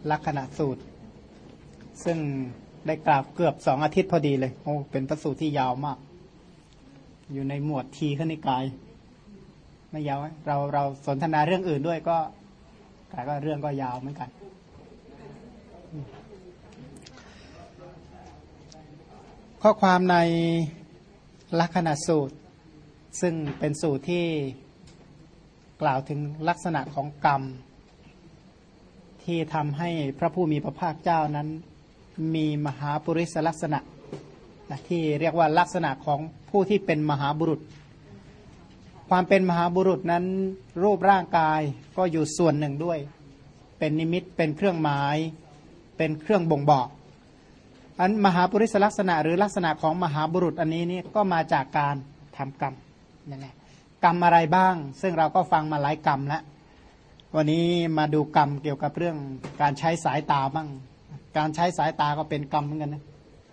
ลักขณะสูตรซึ่งได้กราบเกือบ2 อาทิตย์พอดีเลยโอ้เป็นพระสูตรที่ยาวมากอยู่ในหมวดทีฆนิกายไม่ยาวเราสนทนาเรื่องอื่นด้วยก็แต่ก็เรื่องก็ยาวเหมือนกันข้อความในลักขณะสูตรซึ่งเป็นสูตรที่กล่าวถึงลักษณะของกรรมที่ทำให้พระผู้มีพระภาคเจ้านั้นมีมหาปุริสลักษณะที่เรียกว่าลักษณะของผู้ที่เป็นมหาบุรุษความเป็นมหาบุรุษนั้นรูปร่างกายก็อยู่ส่วนหนึ่งด้วยเป็นนิมิตเป็นเครื่องหมายเป็นเครื่องบ่งบอกอันมหาปุริสลักษณะหรือลักษณะของมหาบุรุษอันนี้นี่ก็มาจากการทำกรรมนั่นแหละกรรมอะไรบ้างซึ่งเราก็ฟังมาหลายกรรมแล้ววันนี้มาดูกรรมเกี่ยวกับเรื่องการใช้สายตาบ้างการใช้สายตาก็เป็นกรรมเหมือนกันนะ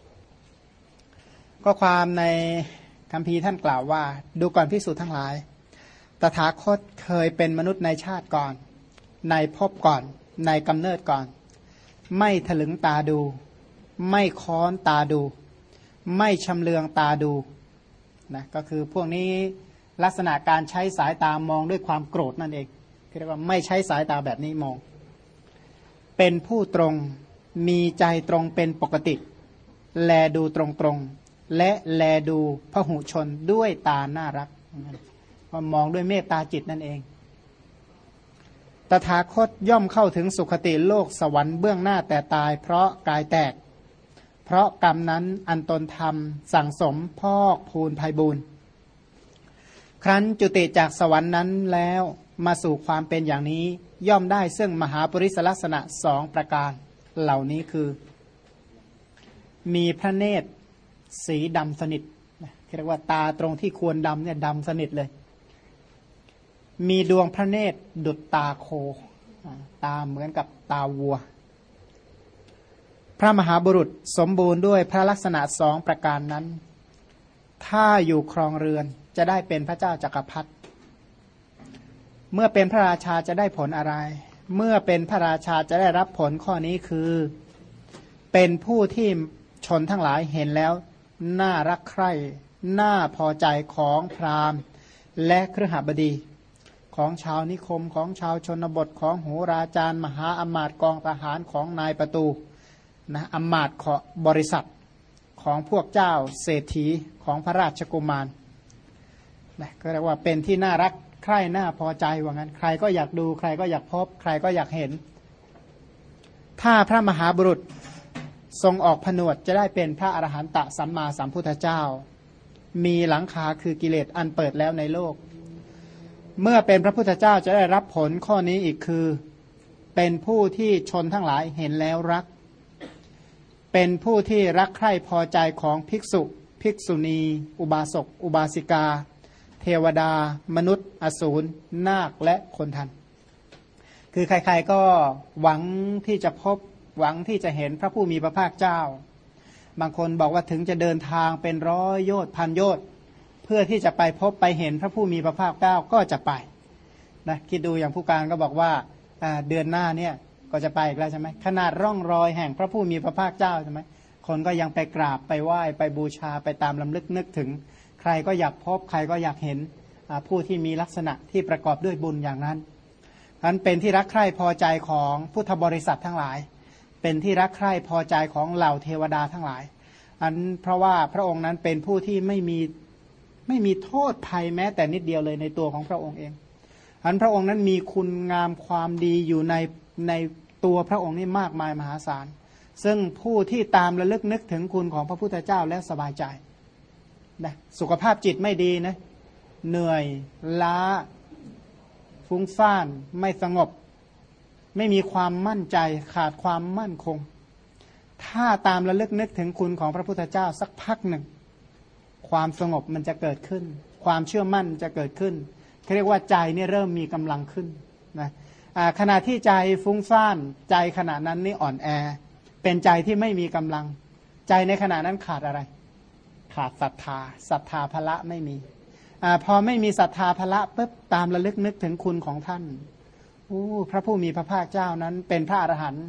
ก็ความในคัมภีร์ท่านกล่าวว่าดูก่อนภิกษุทั้งหลายตถาคตเคยเป็นมนุษย์ในชาติก่อนในภพก่อนในกำเนิดก่อนไม่ถลึงตาดูไม่ค้อนตาดูไม่ชำเลืองตาดูนะก็คือพวกนี้ลักษณะการใช้สายตามองด้วยความโกรธนั่นเองเรียกว่าไม่ใช้สายตาแบบนี้มองเป็นผู้ตรงมีใจตรงเป็นปกติแลดูตรงๆและแลดูพหุชนด้วยตาน่ารักมองด้วยเมตตาจิตนั่นเองตถาคตย่อมเข้าถึงสุคติโลกสวรรค์เบื้องหน้าแต่ตายเพราะกายแตกเพราะกรรมนั้นอันตนทำสั่งสมพอกพูนภัยบูรณ์ครั้นจุติจากสวรรค์นั้นแล้วมาสู่ความเป็นอย่างนี้ย่อมได้ซึ่งมหาปริศลักษณะ2 ประการเหล่านี้คือมีพระเนตรสีดำสนิทเรียกว่าตาตรงที่ควรดำเนี่ยดำสนิทเลยมีดวงพระเนตรดุจตาโคตาเหมือนกับตาวัวพระมหาบุรุษสมบูรณ์ด้วยพระลักษณะ2 ประการนั้นถ้าอยู่ครองเรือนจะได้เป็นพระเจ้าจักรพรรดิเมื่อเป็นพระราชาจะได้ผลอะไรเมื่อเป็นพระราชาจะได้รับผลข้อนี้คือเป็นผู้ที่ชนทั้งหลายเห็นแล้วน่ารักใคร่น่าพอใจของพราหมณ์และคฤหบดีของชาวนิคมของชาวชนบทของโหราจารย์มหาอมาตย์กองทหารของนายประตูนะอมาตย์ของบริษัทของพวกเจ้าเศรษฐีของพระราชกุมารนะก็เรียกว่าเป็นที่น่ารักใคร่น่าพอใจว่างั้นใครก็อยากดูใครก็อยากพบใครก็อยากเห็นถ้าพระมหาบุรุษทรงออกผนวดจะได้เป็นพระอรหันตสัมมาสัมพุทธเจ้ามีหลังคาคือกิเลสอันเปิดแล้วในโลกเมื่อเป็นพระพุทธเจ้าจะได้รับผลข้อนี้อีกคือเป็นผู้ที่ชนทั้งหลายเห็นแล้วรักเป็นผู้ที่รักใคร่พอใจของภิกษุภิกษุณีอุบาสกอุบาสิกาเทวดามนุษย์อสูรนาคและคนทันคือใครๆก็หวังที่จะพบหวังที่จะเห็นพระผู้มีพระภาคเจ้าบางคนบอกว่าถึงจะเดินทางเป็น100 โยชน์พันโยชน์เพื่อที่จะไปพบไปเห็นพระผู้มีพระภาคเจ้าก็จะไปนะคิดดูอย่างผู้การก็บอกว่าเดือนหน้าเนี่ยก็จะไปอีกแล้วใช่ไหมขนาดร่องรอยแห่งพระผู้มีพระภาคเจ้าใช่ไหมคนก็ยังไปกราบไปไหว้ไปบูชาไปตามลำลึกนึกถึงใครก็อยากพบใครก็อยากเห็นผู้ที่มีลักษณะที่ประกอบด้วยบุญอย่างนั้นนั้นเป็นที่รักใคร่พอใจของพุทธบริษัททั้งหลายเป็นที่รักใคร่พอใจของเหล่าเทวดาทั้งหลายอันเพราะว่าพระองค์นั้นเป็นผู้ที่ไม่มีโทษภัยแม้แต่นิดเดียวเลยในตัวของพระองค์เองอันพระองค์นั้นมีคุณงามความดีอยู่ในตัวพระองค์นี่มากมายมหาศาลซึ่งผู้ที่ตามระลึกนึกถึงคุณของพระพุทธเจ้าแล้วสบายใจนะสุขภาพจิตไม่ดีนะเหนื่อยล้าฟุ้งซ่านไม่สงบไม่มีความมั่นใจขาดความมั่นคงถ้าตามระลึกนึกถึงคุณของพระพุทธเจ้าสักพักหนึ่งความสงบมันจะเกิดขึ้นความเชื่อมั่นจะเกิดขึ้นเรียกว่าใจนี่เริ่มมีกำลังขึ้นนะขณะที่ใจฟุ้งซ่านใจขณะนั้นนี่อ่อนแอเป็นใจที่ไม่มีกำลังใจในขณะนั้นขาดอะไรขาดศรัทธาภละไม่มีพอไม่มีศรัทธาภละปุ๊บตามระลึกนึกถึงคุณของท่านพระผู้มีพระภาคเจ้านั้นเป็นพระอรหันต์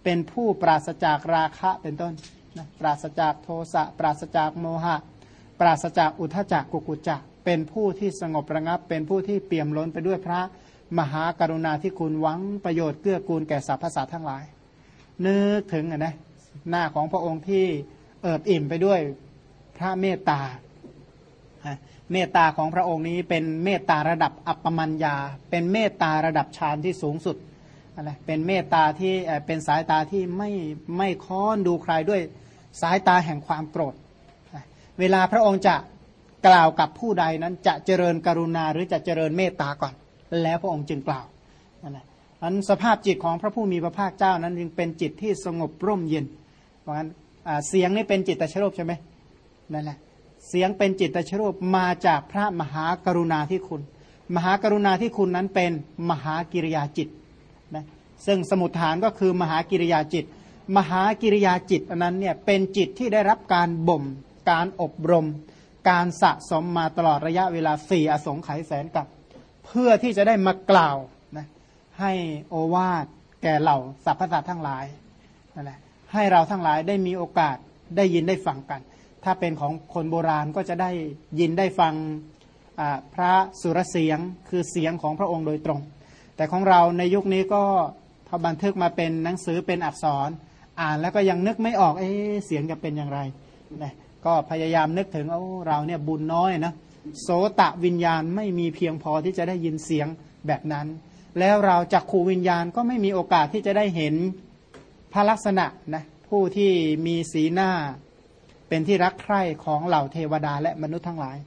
เป็นผู้ปราศจากราคะเป็นต้นนะปราศจากโทสะปราศจากโมหะปราศจากอุทธัจจะกุกุจจะเป็นผู้ที่สงบระงับเป็นผู้ที่เปี่ยมล้นไปด้วยพระมหากรุณาธิคุณหวังประโยชน์เกื้อกูลแก่สรรพสัตว์ทั้งหลายนึกถึงนะหน้าของพระองค์ที่เอิบอิ่มไปด้วยพระเมตตาเมตตาของพระองค์นี้เป็นเมตตาระดับอัปปมัญญาเป็นเมตตาระดับฌานที่สูงสุดอะไรเป็นเมตตาที่เป็นสายตาที่ไม่ค้อนดูใครด้วยสายตาแห่งความโกรธเวลาพระองค์จะกล่าวกับผู้ใดนั้นจะเจริญกรุณาหรือจะเจริญเมตตาก่อนแล้วพระองค์จึงกล่าวนั่นแหละอันสภาพจิตของพระผู้มีพระภาคเจ้านั้นจึงเป็นจิตที่สงบร่มเย็นเพราะงั้นเสียงนี่เป็นจิตตชรูปใช่ไหมนั่นแหละเสียงเป็นจิตตชรูปมาจากพระมหากรุณาธิคุณมหากรุณาธิคุณนั้นเป็นมหากิริยาจิตนะซึ่งสมุฏฐานก็คือมหากิริยาจิตมหากิริยาจิตอันนั้นเนี่ยเป็นจิตที่ได้รับการบ่มการอบรมการสะสมมาตลอดระยะเวลา4อสงไขยแสนกับเพื่อที่จะได้มากล่าวนะให้โอวาทแก่เหล่าสรรพสัตว์ทั้งหลายนั่นแหละให้เราทั้งหลายได้มีโอกาสได้ยินได้ฟังกันถ้าเป็นของคนโบราณก็จะได้ยินได้ฟังพระสุรเสียงคือเสียงของพระองค์โดยตรงแต่ของเราในยุคนี้ก็พอบันทึกมาเป็นหนังสือเป็นอักษรอ่านแล้วก็ยังนึกไม่ออกเสียงจะเป็นอย่างไรนะก็พยายามนึกถึงเราเนี่ยบุญน้อยนะโสตวิญญาณไม่มีเพียงพอที่จะได้ยินเสียงแบบนั้นแล้วเราจักขูวิญญาณก็ไม่มีโอกาสที่จะได้เห็นพระลักษณะนะผู้ที่มีสีหน้าเป็นที่รักใคร่ของเหล่าเทวดาและมนุษย์ทั้งหลาย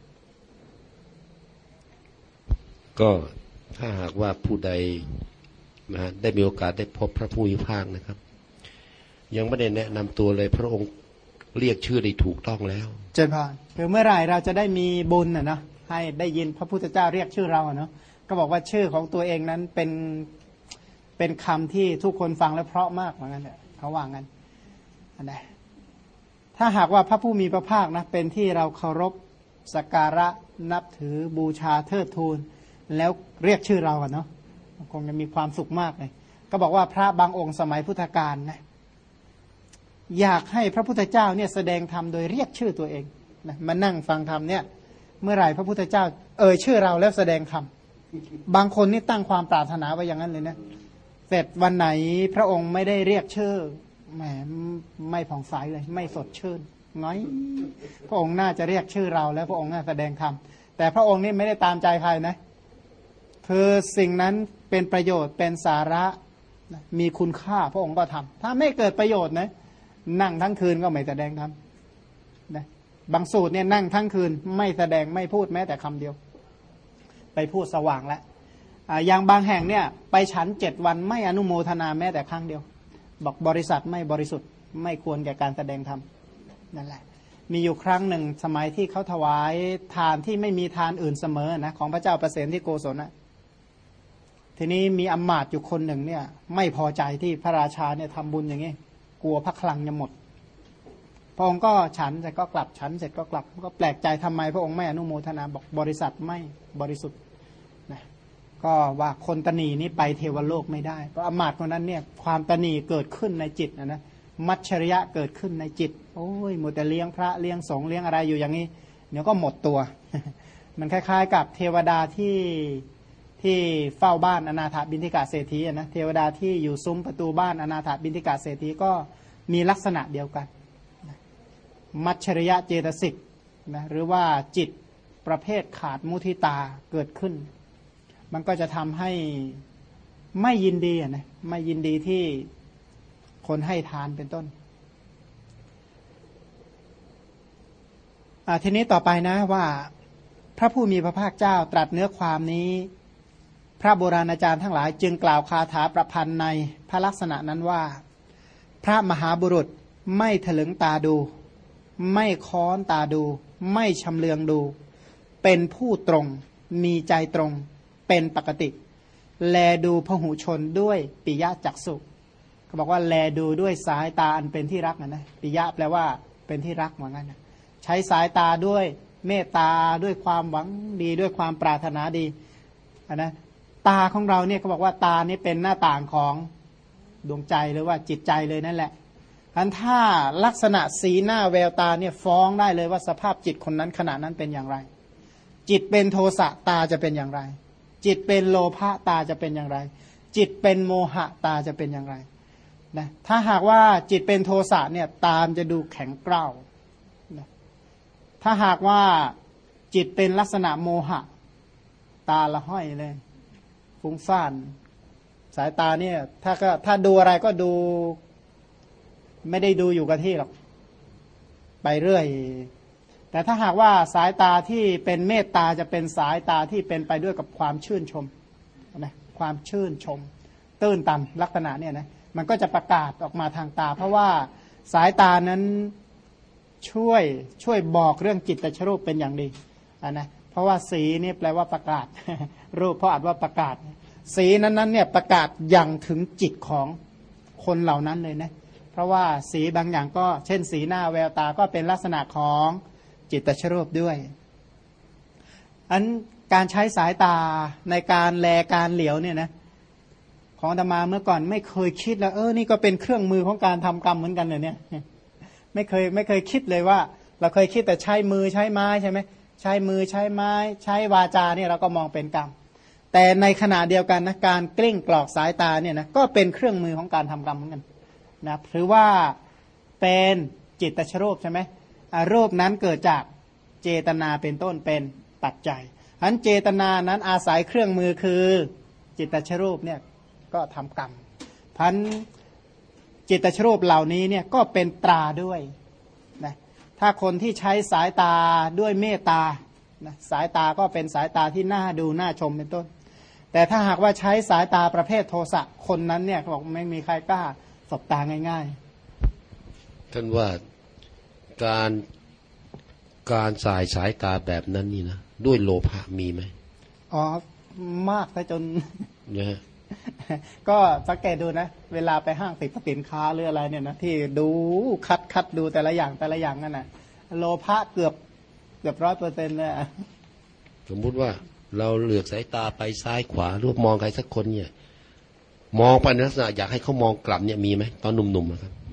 ก็ถ้าหากว่าผู้ใดนะได้มีโอกาสได้พบพระผู้มีพระภาคนะครับยังไม่ได้แนะนำตัวเลยพระองค์เรียกชื่อได้ถูกต้องแล้วเจริญพรคือเมื่อไหร่เราจะได้มีบุญนะให้ได้ยินพระพุทธเจ้าเรียกชื่อเราเนาะก็บอกว่าชื่อของตัวเองนั้นเป็นคำที่ทุกคนฟังแล้วเพราะมากเหมือนกันเขาว่างั้นอันใดถ้าหากว่าพระผู้มีพระภาคนะเป็นที่เราเคารพสักการะนับถือบูชาเทิดทูนแล้วเรียกชื่อเราเนาะคงจะมีความสุขมากเลยก็บอกว่าพระบางองค์สมัยพุทธกาลนะอยากให้พระพุทธเจ้าเนี่ยแสดงธรรมโดยเรียกชื่อตัวเองนะมานั่งฟังธรรมเนี่ยเมื่อไหร่พระพุทธเจ้าชื่อเราแล้วแสดงธรรมบางคนนี่ตั้งความปรารถนาไว้อย่างนั้นเลยนะเสร็จวันไหนพระองค์ไม่ได้เรียกชื่อแหมไม่ผ่องใสเลยไม่สดชื่นน้อยพระองค์น่าจะเรียกชื่อเราแล้วพระองค์น่าแสดงธรรมแต่พระองค์นี่ไม่ได้ตามใจใครนะคือสิ่งนั้นเป็นประโยชน์เป็นสาระมีคุณค่าพระองค์ก็ทำถ้าไม่เกิดประโยชน์นะนั่งทั้งคืนก็ไม่แสดงธรรมนะบางสูตรเนี่ยนั่งทั้งคืนไม่แสดงไม่พูดแม้แต่คำเดียวไปพูดสว่างแล้วอย่างบางแห่งเนี่ยไปฉัน7 วันไม่อนุโมทนาแม้แต่ครั้งเดียวบอกบริษัทไม่บริสุทธิ์ไม่ควรแก่การแสดงธรรมนั่นแหละมีอยู่ครั้งหนึ่งสมัยที่เขาถวายทานที่ไม่มีทานอื่นเสมอนะของพระเจ้าประเสนที่โกศลนะทีนี้มีอำมาตย์อยู่คนหนึ่งเนี่ยไม่พอใจที่พระราชาเนี่ยทำบุญอย่างนี้กลัวพระคลังจะหมดพระองค์ก็ฉันเสร็จก็กลับฉันเสร็จก็กลับก็แปลกใจทำไมพระองค์ไม่อนุโมทนาบอกบริษัทไม่บริสุทธิ์นะก็ว่าคนตนีนี้ไปเทวโลกไม่ได้เพราะอำมาตย์คนนั้นเนี่ยความตนีเกิดขึ้นในจิตนะมัจฉริยะเกิดขึ้นในจิตโอ้ยหมดแต่เลี้ยงพระเลี้ยงสงฆ์เลี้ยงอะไรอยู่อย่างนี้เดี๋ยวก็หมดตัว มันคล้ายๆกับเทวดาที่เฝ้าบ้านอนาถบิณฑิกะเศรษฐีนะเทวดาที่อยู่ซุ้มประตูบ้านอนาถบิณฑิกะเศรษฐีก็มีลักษณะเดียวกันมัจฉริยะเจตสิกนะหรือว่าจิตประเภทขาดมุทิตาเกิดขึ้นมันก็จะทำให้ไม่ยินดีนะไม่ยินดีที่คนให้ทานเป็นต้นทีนี้ต่อไปนะว่าพระผู้มีพระภาคเจ้าตรัสเนื้อความนี้พระโบราณอาจารย์ทั้งหลายจึงกล่าวคาถาประพันธ์ในพระลักษณะนั้นว่าพระมหาบุรุษไม่ถลึงตาดูไม่ค้อนตาดูไม่ชำเลืองดูเป็นผู้ตรงมีใจตรงเป็นปกติแลดูพหุชนด้วยปิยะจักษุเขาบอกว่าแลดูด้วยสายตาอันเป็นที่รักนะปิยะแปลว่าเป็นที่รักเหมือนกันนะใช้สายตาด้วยเมตตาด้วยความหวังดีด้วยความปรารถนาดีนะตาของเราเนี่ยเขาบอกว่าตานี่เป็นหน้าต่างของดวงใจหรือว่าจิตใจเลยนั่นแหละอันถ้าลักษณะสีหน้าแววตาเนี่ยฟ้องได้เลยว่าสภาพจิตคนนั้นขณะนั้นเป็นอย่างไรจิตเป็นโทสะตาจะเป็นอย่างไรจิตเป็นโลภะตาจะเป็นอย่างไรจิตเป็นโมหะตาจะเป็นอย่างไรนะถ้าหากว่าจิตเป็นโทสะเนี่ยตามจะดูแข็งกร้าวนะถ้าหากว่าจิตเป็นลักษณะโมหะตาละห้อยเลยฟุ้งซ่านสายตาเนี่ยถ้าดูอะไรก็ดูไม่ได้ดูอยู่กับที่หรอกไปเรื่อยแต่ถ้าหากว่าสายตาที่เป็นเมตตาจะเป็นสายตาที่เป็นไปด้วยกับความชื่นชมนะความชื่นชมตื้นตันลักษณะเนี่ยนะมันก็จะประกาศออกมาทางตาเพราะว่าสายตานั้นช่วยบอกเรื่องจิตตชรูปเป็นอย่างดีนะเพราะว่าสีนี่แปลว่าประกาศ รูปเพราะอาจว่าประกาศสีนั้นเนี่ยประกาศอย่างถึงจิตของคนเหล่านั้นเลยนะเพราะว่าสีบางอย่างก็เช่นสีหน้าแววตาก็เป็นลักษณะของจิตตชรูปด้วยอันการใช้สายตาในการแลการเหลียวเนี่ยนะของอาตมาเมื่อก่อนไม่เคยคิดแล้วนี่ก็เป็นเครื่องมือของการทำกรรมเหมือนกันเลยเนี่ยไม่เคยคิดเลยว่าเราเคยคิดแต่ใช้มือใช้ไม้ใช่ไหมใช้มือใช้ไม้ใช้วาจาเนี่ยเราก็มองเป็นกรรมแต่ในขณะเดียวกันนะการกลิ้งกรอกสายตาเนี่ยนะก็เป็นเครื่องมือของการทำกรรมเหมือนกันนะถือว่าเป็นจิตตชรูปใช่ไหมรูปนั้นเกิดจากเจตนาเป็นต้นเป็นปัจจัยอันเจตนานั้นอาศัยเครื่องมือคือจิตตชรูปเนี่ยก็ทำกรรมพันจิตตชรูปเหล่านี้เนี่ยก็เป็นตราด้วยนะถ้าคนที่ใช้สายตาด้วยเมตตานะสายตาก็เป็นสายตาที่น่าดูน่าชมเป็นต้นแต่ถ้าหากว่าใช้สายตาประเภทโทสะคนนั้นเนี่ยบอกไม่มีใครกล้าสบตาง่ายๆท่านว่าการสายตาแบบนั้นนี่นะด้วยโลภะมีไหมมากซะจนเนี่ยก็สังเกตดูนะเวลาไปห้างติดสินค้าหรืออะไรเนี่ยนะที่ดูคัดดูแต่ละอย่างนั่นน่ะโลภะเกือบ 100%เลยสมมุติว่าเราเหลือกสายตาไปซ้ายขวาหรือมองใครสักคนเนี่ยมองไปในลักษณะอยากให้เขามองกลับเนี่ยมีไหมตอนหนุ่มๆนะครับ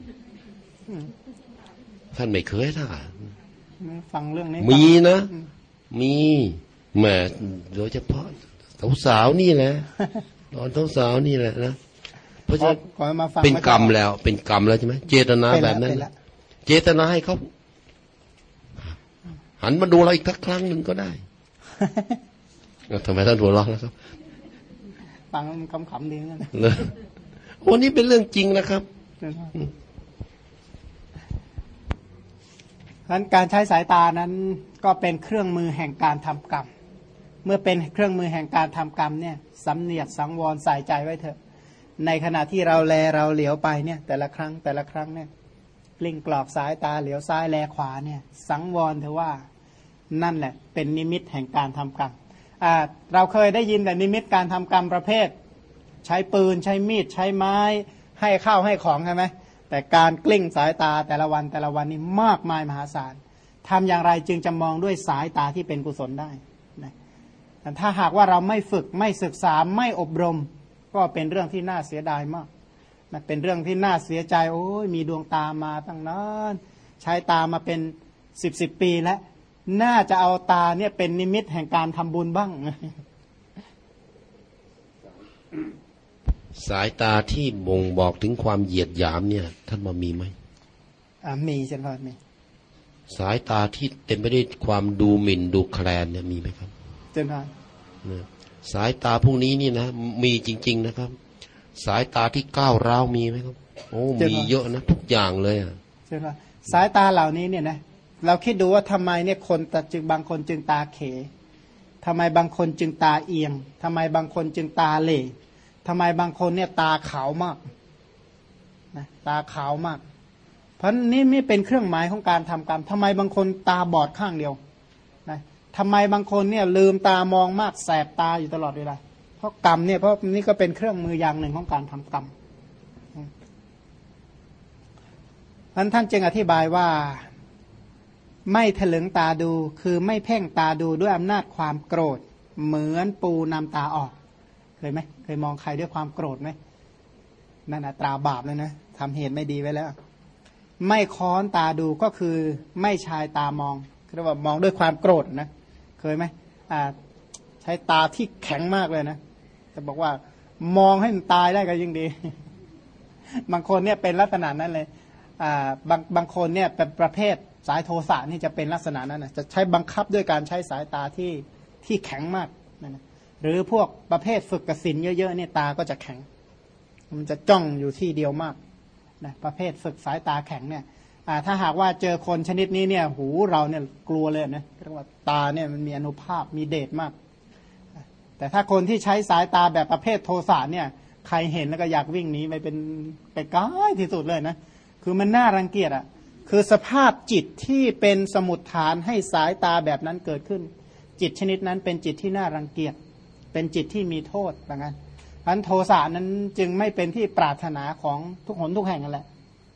ท่านไม่เคยท่าฟังเรื่องนี้มีนะมีแหมโดยเฉพาะสาวๆนี่แหละตอนสาวๆนี่แหละนะเพราะฉะนั้นเป็นกรรมแล้วใช่ไหมเจตนาแบบนั้นเจตนาให้เขาหันมาดูเราอีกสักครั้งหนึ่งก็ได้ทำไมท่านหัวเราะแล้วครับฟังขำๆดีนะวันนี้เป็นเรื่องจริงนะครับการใช้สายตานั้นก็เป็นเครื่องมือแห่งการทำกรรมเมื่อเป็นเครื่องมือแห่งการทำกรรมเนี่ยสำเนียกสังวรใส่ใจไว้เถอะในขณะที่เราเหลียวไปเนี่ยแต่ละครั้งเนี่ยกลิ้งกรอกสายตาเหลียวซ้ายแลขวาเนี่ยสังวรเถอะว่านั่นแหละเป็นนิมิตแห่งการทำกรรมเราเคยได้ยินแต่นิมิตการทำกรรมประเภทใช้ปืนใช้มีดใช้ไม้ให้ข้าวให้ของใช่ไหมแต่การกลิ้งสายตาแต่ละวันนี่มากมายมหาศาลทำอย่างไรจึงจะมองด้วยสายตาที่เป็นกุศลได้นะแต่ถ้าหากว่าเราไม่ฝึกไม่ศึกษาไม่อบรมก็เป็นเรื่องที่น่าเสียดายมากนะเป็นเรื่องที่น่าเสียใจโอ้ยมีดวงตามาตั้งนานใช้ตามาเป็น10 ปีแล้วน่าจะเอาตาเนี่ยเป็นนิมิตแห่งการทำบุญบ้างสายตาที่บ่งบอกถึงความเหยียดหยามเนี่ยท่านว่ามีไหมมีใช่ไหมมีสายตาที่เต็มไปด้วยความดูหมิ่นดูแคลนเนี่ยมีไหมครับเจ้าค่ะสายตาพวกนี้นี่นะมีจริงๆนะครับสายตาที่ก้าวร้าวมีไหมครับโอ้มีเยอะนะทุกอย่างเลยอ่ะใช่ไหมสายตาเหล่านี้เนี่ยนะเราคิดดูว่าทำไมเนี่ยบางคนจึงตาเขทำไมบางคนจึงตาเอียงทำไมบางคนจึงตาเหล่ทำไมบางคนเนี่ยตาขาวมากนะตาขาวมากเพราะนี่ไม่เป็นเครื่องหมายของการทำกรรมทำไมบางคนตาบอดข้างเดียวนะทำไมบางคนเนี่ยลืมตามองมากแสบตาอยู่ตลอดเวลาเพราะกรรมเนี่ยเพราะนี่ก็เป็นเครื่องมืออย่างหนึ่งของการทำกรรมท่านจึงอธิบายว่าไม่ถลึงตาดูคือไม่เพ่งตาดูด้วยอำนาจความโกรธเหมือนปูนำตาออกเคยไหมเคยมองใครด้วยความโกรธไหมนั่นนะตราบาปเลยนะทำเหตุไม่ดีไว้แล้วไม่ค้อนตาดูก็คือไม่ชายตามองเรียกว่ามองด้วยความโกรธนะเคยไหมใช้ตาที่แข็งมากเลยนะจะบอกว่ามองให้มันตายได้ก็ยิ่งดี บางคนเนี่ยเป็นลักษณะนั้นเลยบางคนเนี่ยเป็นประเภทสายโทสะนี่จะเป็นลักษณะนั้นนะจะใช้บังคับด้วยการใช้สายตาที่แข็งมากนะหรือพวกประเภทฝึกกสิณเยอะๆเนี่ยตาก็จะแข็งมันจะจ้องอยู่ที่เดียวมากนะประเภทฝึกสายตาแข็งเนี่ยถ้าหากว่าเจอคนชนิดนี้เนี่ยหูเราเนี่ยกลัวเลยนะเรียกว่าตาเนี่ยมันมีอานุภาพมีเดชมากแต่ถ้าคนที่ใช้สายตาแบบประเภทโทสะเนี่ยใครเห็นแล้วก็อยากวิ่งหนีไปเป็นไกลๆที่สุดเลยนะคือมันน่ารังเกียจอ่ะคือสภาพจิตที่เป็นสมุฏฐานให้สายตาแบบนั้นเกิดขึ้นจิตชนิดนั้นเป็นจิตที่น่ารังเกียจเป็นจิตที่มีโทษแบบนั้นอันโทสะนั้นจึงไม่เป็นที่ปรารถนาของทุกหนทุกแห่งนั่นแหละ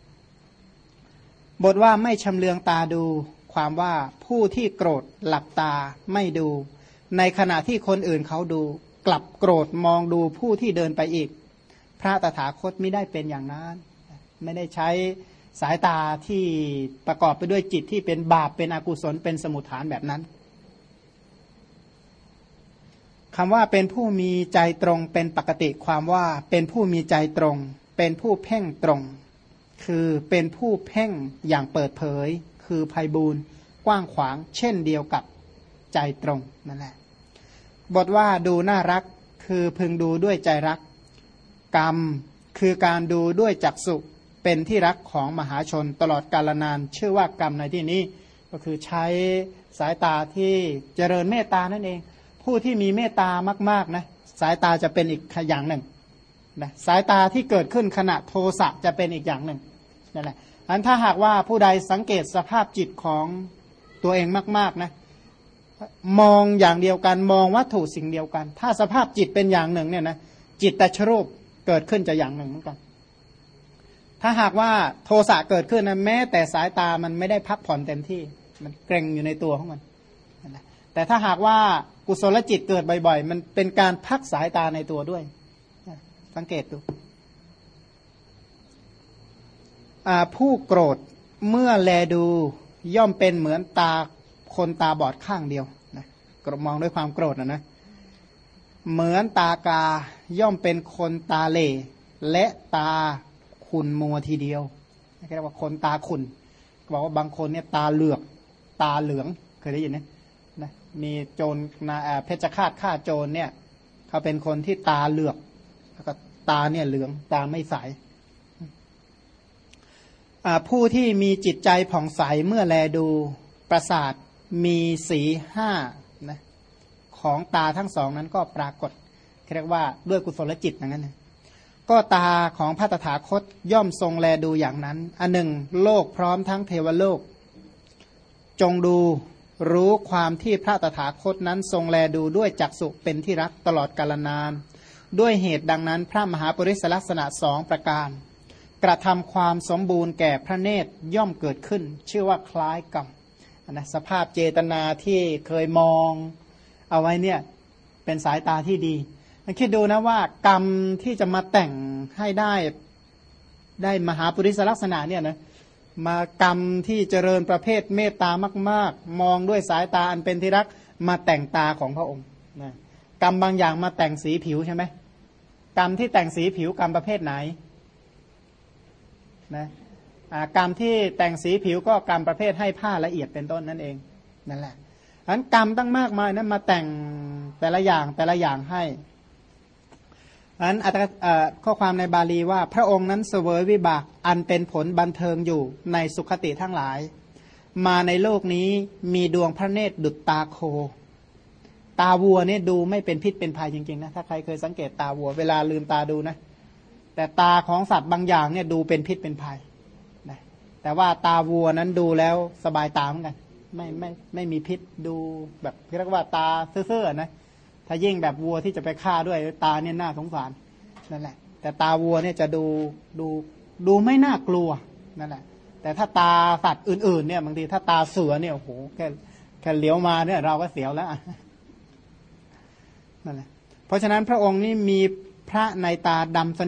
บทว่าไม่ชำเลืองตาดูความว่าผู้ที่โกรธหลับตาไม่ดูในขณะที่คนอื่นเขาดูกลับโกรธมองดูผู้ที่เดินไปอีกพระตถาคตไม่ได้เป็นอย่างนั้นไม่ได้ใช้สายตาที่ประกอบไปด้วยจิตที่เป็นบาปเป็นอกุศลเป็นสมุฏฐานแบบนั้นคำว่าเป็นผู้มีใจตรงเป็นปกติความว่าเป็นผู้มีใจตรงเป็นผู้เพ่งตรงคือเป็นผู้เพ่งอย่างเปิดเผยคือไพบูลย์กว้างขวางเช่นเดียวกับใจตรงนั่นแหละบทว่าดูน่ารักคือพึงดูด้วยใจรักกรรมคือการดูด้วยจักษุเป็นที่รักของมหาชนตลอดกาลนานชื่อว่ากรรมในที่นี้ก็คือใช้สายตาที่เจริญเมตตานั่นเองผู้ที่มีเมตตามากๆนะสายตาจะเป็นอีกอย่างหนึ่งนะสายตาที่เกิดขึ้นขณะโทสะจะเป็นอีกอย่างหนึ่งนั่นแหละอันถ้าหากว่าผู้ใดสังเกตสภาพจิตของตัวเองมากๆนะมองอย่างเดียวกันมองวัตถุสิ่งเดียวกันถ้าสภาพจิตเป็นอย่างหนึ่งเนี่ยนะจิตตชรูปเกิดขึ้นจะอย่างหนึ่งเหมือนกันถ้าหากว่าโทสะเกิดขึ้นนะแม้แต่สายตามันไม่ได้พักผ่อนเต็มที่มันเกร็งอยู่ในตัวของมันแต่ถ้าหากว่ากุศลจิตเกิดบ่อยๆมันเป็นการพักสายตาในตัวด้วยสังเกตดูผู้โกรธเมื่อแลดูย่อมเป็นเหมือนตาคนตาบอดข้างเดียวนะมองด้วยความโกรธนะเหมือนตากาย่อมเป็นคนตาเหล่และตาขุ่นมัวทีเดียวเรียกว่าคนตาขุ่นบอกว่าบางคนเนี่ยตาเหลือกตาเหลืองเคยได้ยินไหมนะมีโจรเพชฌฆาตฆ่าโจรเนี่ยเขาเป็นคนที่ตาเหลือกแล้วก็ตาเนี่ยเหลืองตาไม่ใสผู้ที่มีจิตใจผ่องใสเมื่อแลดูประสาทมีสีห้านะของตาทั้งสองนั้นก็ปรากฏเรียกว่าด้วยกุศลจิตอย่างนั้นนะก็ตาของพระตถาคตย่อมทรงแลดูอย่างนั้นอันหนึ่งโลกพร้อมทั้งเทวโลกจงดูรู้ความที่พระตถาคตนั้นทรงแลดูด้วยจักษุเป็นที่รักตลอดกาลนานด้วยเหตุดังนั้นพระมหาปริศลักษณะสองประการกระทำความสมบูรณ์แก่พระเนตรย่อมเกิดขึ้นชื่อว่าคล้ายกรรมนะสภาพเจตนาที่เคยมองเอาไว้เนี่ยเป็นสายตาที่ดีคิดดูนะว่ากรรมที่จะมาแต่งให้ได้มหาปริศลักษณะเนี่ยนะมากรรมที่เจริญประเภทเมตตามากๆมองด้วยสายตาอันเป็นที่รักมาแต่งตาของพระองค์นะกรรมบางอย่างมาแต่งสีผิวใช่ไหมกรรมที่แต่งสีผิวกรรมประเภทไหนนะกรรมที่แต่งสีผิวก็กรรมประเภทให้ผ้าละเอียดเป็นต้นนั่นเองนั่นแหละอันกรรมตั้งมากมายนั้นมาแต่งแต่ละอย่างให้อันข้อความในบาลีว่าพระองค์นั้นเสวยวิบากอันเป็นผลบันเทิงอยู่ในสุคติทั้งหลายมาในโลกนี้มีดวงพระเนตรดุจตาโคตาวัวเนี่ยดูไม่เป็นพิษเป็นภัยจริงๆนะถ้าใครเคยสังเกตตาวัวเวลาลืมตาดูนะแต่ตาของสัตว์บางอย่างเนี่ยดูเป็นพิษเป็นภัยนะแต่ว่าตาวัวนั้นดูแล้วสบายตาเหมือนกันไม่มีพิษดูแบบเรียกว่าตาซื่อๆนะถ้ายิ่งแบบวัวที่จะไปฆ่าด้วยตาเนี่ยน่าสงสารนั่นแหละแต่ตาวัวเนี่ยจะดูไม่น่ากลัวนั่นแหละแต่ถ้าตาสัตว์อื่นๆเนี่ยบางทีถ้าตาเสือเนี่ยโอ้โหแค่เลี้ยวมาเนี่ยเราก็เสียวแล้วนั่นแหละเพราะฉะนั้นพระองค์นี่มีพระในตาดำสนิท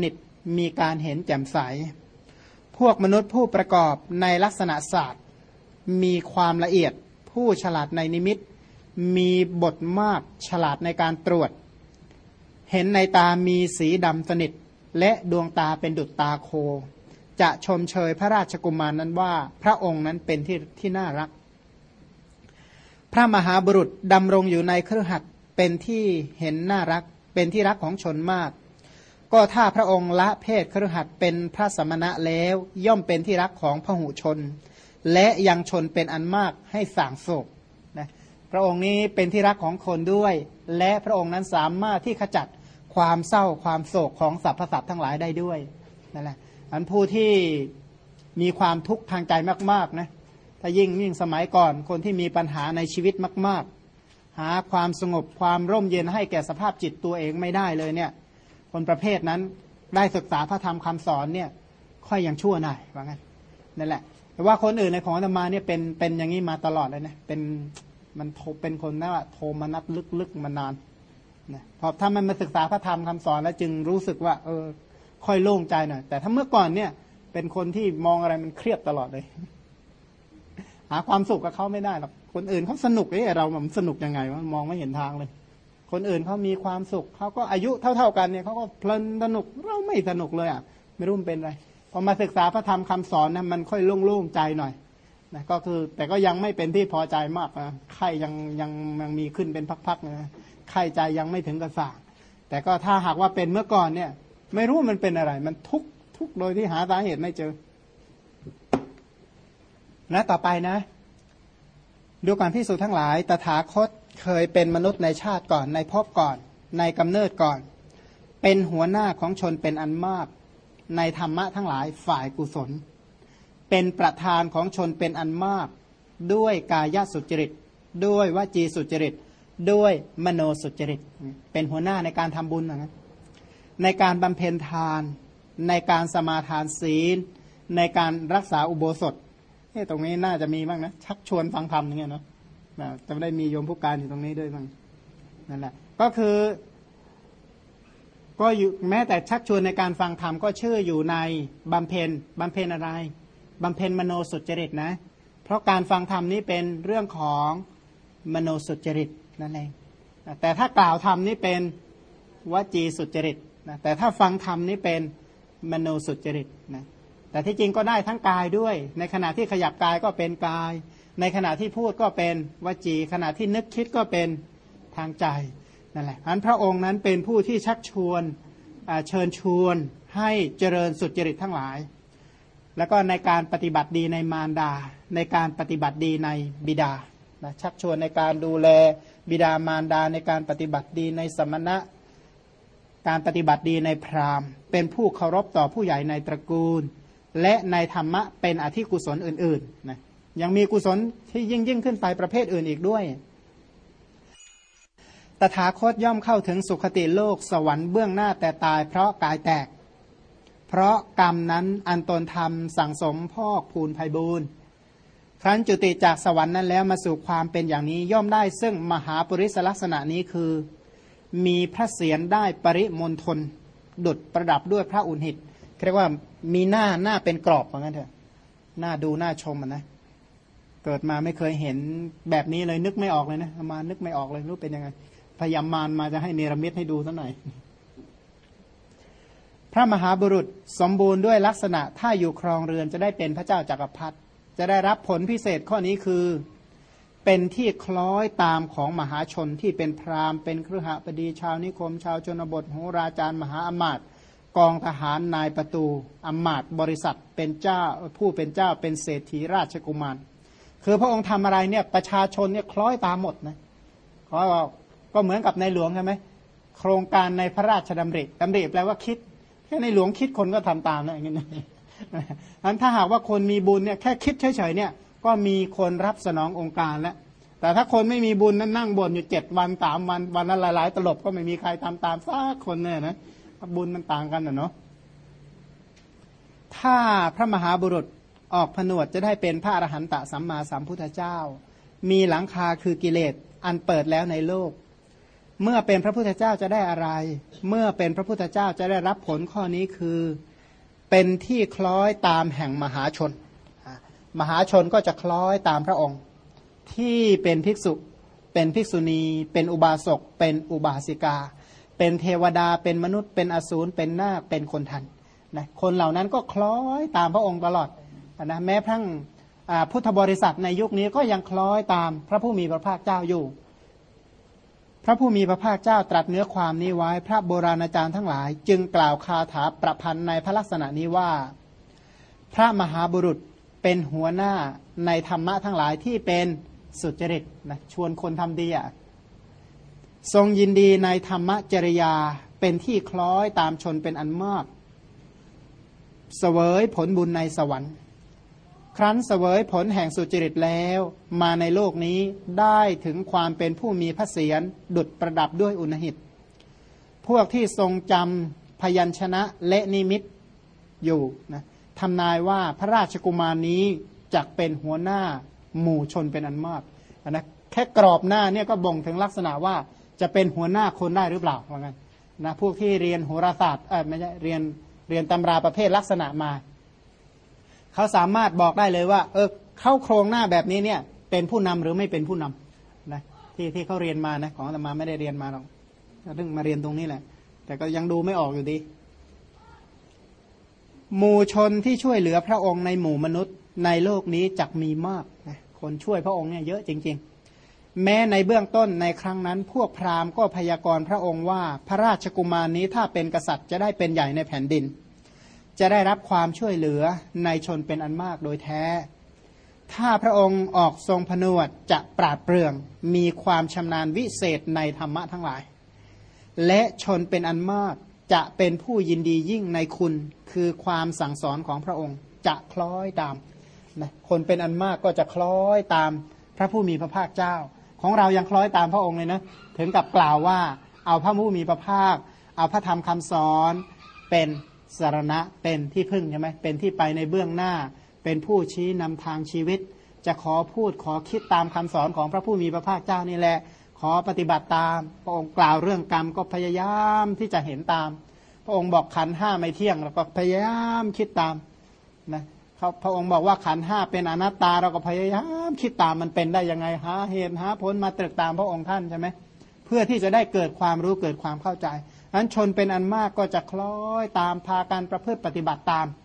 มีการเห็นแจ่มใสพวกมนุษย์ผู้ประกอบในลักษณะศาสตร์มีความละเอียดผู้ฉลาดในนิมิตมีบทมากฉลาดในการตรวจเห็นในตามีสีดำสนิทและดวงตาเป็นดุจตาโคจะชมเชยพระราชกุมารนั้นว่าพระองค์นั้นเป็นที่น่ารักพระมหาบุรุษดำรงอยู่ในคฤหัสถ์เป็นที่เห็นน่ารักเป็นที่รักของชนมากก็ถ้าพระองค์ละเพศคฤหัสถ์เป็นพระสมณะแล้วย่อมเป็นที่รักของพหุชนและยังชนเป็นอันมากให้ส่างโศกนะพระองค์นี้เป็นที่รักของคนด้วยและพระองค์นั้นสามารถที่ขจัดความเศร้าความโศกของสรรพสัตว์ทั้งหลายได้ด้วยนั่นแหละอันผู้ที่มีความทุกข์ทางใจมากๆนะถ้ายิ่งสมัยก่อนคนที่มีปัญหาในชีวิตมากๆหาความสงบความร่มเย็นให้แก่สภาพจิตตัวเองไม่ได้เลยเนี่ยคนประเภทนั้นได้ศึกษาพระธรรมคำสอนเนี่ยค่อยยังชั่วหน่อยว่างั้นนั่นแหละแต่ว่าคนอื่นในของอาตมาเนี่ยเป็นอย่างนี้มาตลอดเลยนะเป็นคนนะว่าโทมนัสลึกๆมานานนะพอถ้ามันมาศึกษาพระธรรมคำสอนแล้วจึงรู้สึกว่าค่อยโล่งใจหน่อยแต่ถ้าเมื่อก่อนเนี่ยเป็นคนที่มองอะไรมันเครียดตลอดเลยหาความสุขกับเขาไม่ได้หรอกคนอื่นเขาสนุกเรามันสนุกยังไงวะมองไม่เห็นทางเลยคนอื่นเขามีความสุขเขาก็อายุเท่ากันเนี่ยเขาก็เพลินสนุกเราไม่สนุกเลยอ่ะไม่รู้มันเป็นไรพอมาศึกษาพระธรรมคำสอนนะมันค่อยโล่งใจหน่อยนะก็คือแต่ก็ยังไม่เป็นที่พอใจมากนะไข้ยังมีขึ้นเป็นพักๆนะไข้ใจยังไม่ถึงกระส่างแต่ก็ถ้าหากว่าเป็นเมื่อก่อนเนี่ยไม่รู้มันเป็นอะไรมันทุกโดยที่หาสาเหตุไม่เจอนะต่อไปนะดูการพิสูจน์ทั้งหลายตถาคตเคยเป็นมนุษย์ในชาติก่อนในภพก่อนในกำเนิดก่อนเป็นหัวหน้าของชนเป็นอันมากในธรรมะทั้งหลายฝ่ายกุศลเป็นประธานของชนเป็นอันมากด้วยกายสุจริตด้วยวจีสุจริตด้วยมโนสุจริตเป็นหัวหน้าในการทำบุญนะในการบำเพ็ญทานในการสมาทานศีลในการรักษาอุโบสถตรงนี้น่าจะมีบ้างนะชักชวนฟังธรรมอย่างเงี้ยเนาะจะไม่ได้มีโยมผู้การอยู่ตรงนี้ด้วยบ้างนั่นแหละก็คือก็อยู่แม้แต่ชักชวนในการฟังธรรมก็ชื่ออยู่ในบำเพ็ญอะไรบำเพ็ญมโนสุจริตนะเพราะการฟังธรรมนี้เป็นเรื่องของมโนสุจริตนั่นเองแต่ถ้ากล่าวธรรมนี้เป็นวจีสุจริตนะแต่ถ้าฟังธรรมนี้เป็นมโนสุจริตนะแต่ที่จริงก็ได้ทั้งกายด้วยในขณะที่ขยับกายก็เป็นกายในขณะที่พูดก็เป็นวจีขณะที่นึกคิดก็เป็นทางใจนั่นแหละอันพระองค์นั้นเป็นผู้ที่ชักชวนเชิญชวนให้เจริญสุจริตทั้งหลายแล้วก็ในการปฏิบัติดีในมารดาในการปฏิบัติดีในบิดาชักชวนในการดูแลบิดามารดาในการปฏิบัติดีในสมณะการปฏิบัติดีในพราหมณ์เป็นผู้เคารพต่อผู้ใหญ่ในตระกูลและในธรรมะเป็นอธิกุศลอื่นๆนะยังมีกุศลที่ยิ่งขึ้นไปประเภทอื่นอีกด้วยตถาคตย่อมเข้าถึงสุคติโลกสวรรค์เบื้องหน้าแต่ตายเพราะกายแตกเพราะกรรมนั้นอันตนทำสั่งสมพอกพูนไพบูรณ์ครั้นจุติจากสวรรค์นั้นแล้วมาสู่ความเป็นอย่างนี้ย่อมได้ซึ่งมหาปริศลักษณะนี้คือมีพระเศียรได้ปริมณฑลดุจประดับด้วยพระอุณหิตเรียกว่ามีหน้าเป็นกรอบเหมือนกันเถอะหน้าดูหน้าชมนะเกิดมาไม่เคยเห็นแบบนี้เลยนึกไม่ออกเลยนะมานึกไม่ออกเลยรู้เป็นยังไงพยายามมาจะให้เนรมิตให้ดูสักหน่อยพระมหาบุรุษสมบูรณ์ด้วยลักษณะถ้าอยู่ครองเรือนจะได้เป็นพระเจ้าจักรพรรดิจะได้รับผลพิเศษข้อนี้คือเป็นที่คล้อยตามของมหาชนที่เป็นพราหมณ์เป็นคฤหบดีชาวนิคมชาวชนบทโหราจารย์มหาอมาตย์กองทหารนายประตูอมาตย์บริษัทเป็นเจ้าผู้เป็นเจ้าเป็นเศรษฐีราชกุมารคือพระองค์ทำอะไรเนี่ยประชาชนเนี่ยคล้อยตามหมดนะก็เหมือนกับในหลวงใช่ไหมโครงการในพระราชดำริแปลว่าคิดแค่ในหลวงคิดคนก็ทำตามนะอย่างนี้อันถ้าหากว่าคนมีบุญเนี่ยแค่คิดเฉยๆเนี่ยก็มีคนรับสนององค์การแล้วแต่ถ้าคนไม่มีบุญนั้นนั่งบ่นอยู่7 วัน3 วันวันละหลายตลบก็ไม่มีใครทำตามสักคนเนี่ยนะบุญมันต่างกันเนาะถ้าพระมหาบุรุษออกผนวดจะได้เป็นพระอรหันตสัมมาสัมพุทธเจ้ามีหลังคาคือกิเลสอันเปิดแล้วในโลกเมื่อเป็นพระพุทธเจ้าจะได้อะไรเมื่อเป็นพระพุทธเจ้าจะได้รับผลข้อนี้คือเป็นที่คล้อยตามแห่งมหาชนมหาชนก็จะคล้อยตามพระองค์ที่เป็นภิกษุเป็นภิกษุณีเป็นอุบาสกเป็นอุบาสิกาเป็นเทวดาเป็นมนุษย์เป็นอสูรเป็นนาคเป็นคนทันนะคนเหล่านั้นก็คล้อยตามพระองค์ตลอดนะแม้ทั้งพุทธบริษัทในยุคนี้ก็ยังคล้อยตามพระผู้มีพระภาคเจ้าอยู่พระผู้มีพระภาคเจ้าตรัสเนื้อความนี้ไว้พระโบราณอาจารย์ทั้งหลายจึงกล่าวคาถาประพันธ์ในพระลักษณะนี้ว่าพระมหาบุรุษเป็นหัวหน้าในธรรมะทั้งหลายที่เป็นสุจริตนะชวนคนทำดีทรงยินดีในธรรมจริยาเป็นที่คล้อยตามชนเป็นอันมากเสวยผลบุญในสวรรค์ครั้นเสวยผลแห่งสุจริตแล้วมาในโลกนี้ได้ถึงความเป็นผู้มีพระเศียรดุจประดับด้วยอุณหิตพวกที่ทรงจำพยัญชนะและนิมิตอยู่นะทำนายว่าพระราชกุมารนี้จักเป็นหัวหน้าหมู่ชนเป็นอันมากนะแค่กรอบหน้าเนี่ยก็บ่งถึงลักษณะว่าจะเป็นหัวหน้าคนได้หรือเปล่าว่างั้นนะพวกที่เรียนโหราศาสตร์ไม่ใช่เรียนตำราประเภทลักษณะมาเขาสามารถบอกได้เลยว่าเข้าโครงหน้าแบบนี้เนี่ยเป็นผู้นำหรือไม่เป็นผู้นำนะที่เขาเรียนมานะของอาตมาไม่ได้เรียนมาหรอกเพิ่งมาเรียนตรงนี้แหละแต่ก็ยังดูไม่ออกอยู่ดีหมู่ชนที่ช่วยเหลือพระองค์ในหมู่มนุษย์ในโลกนี้จักมีมากนะคนช่วยพระองค์เนี่ยเยอะจริงๆแม้ในเบื้องต้นในครั้งนั้นพวกพราหมณ์ก็พยากรณ์พระองค์ว่าพระราชกุมารนี้ถ้าเป็นกษัตริย์จะได้เป็นใหญ่ในแผ่นดินจะได้รับความช่วยเหลือในชนเป็นอันมากโดยแท้ถ้าพระองค์ออกทรงผนวดจะปราดเปรื่องมีความชำนาญวิเศษในธรรมะทั้งหลายและชนเป็นอันมากจะเป็นผู้ยินดียิ่งในคุณคือความสั่งสอนของพระองค์จะคล้อยตามนะคนเป็นอันมากก็จะคล้อยตามพระผู้มีพระภาคเจ้าของเรายังคล้อยตามพระองค์เลยนะถึงกับกล่าวว่าเอาพระผู้มีพระภาคเอาพระธรรมคำสอนเป็นสรณะเป็นที่พึ่งใช่ไหมเป็นที่ไปในเบื้องหน้าเป็นผู้ชี้นำทางชีวิตจะขอพูดขอคิดตามคำสอนของพระผู้มีพระภาคเจ้านี่แหละขอปฏิบัติตามพระองค์กล่าวเรื่องกรรมก็พยายามที่จะเห็นตามพระองค์บอกขันธ์ห้าไม่เที่ยงเราก็พยายามคิดตามนะพระองค์บอกว่าขันธ์ห้าเป็นอนัตตาเราก็พยายามคิดตามมันเป็นได้ยังไงหาเหตุหาผลมาตรึกตามพระองค์ท่านใช่ไหมเพื่อที่จะได้เกิดความรู้เกิดความเข้าใจนั้นชนเป็นอันมากก็จะคล้อยตามพาการประพฤติปฏิบัติตาม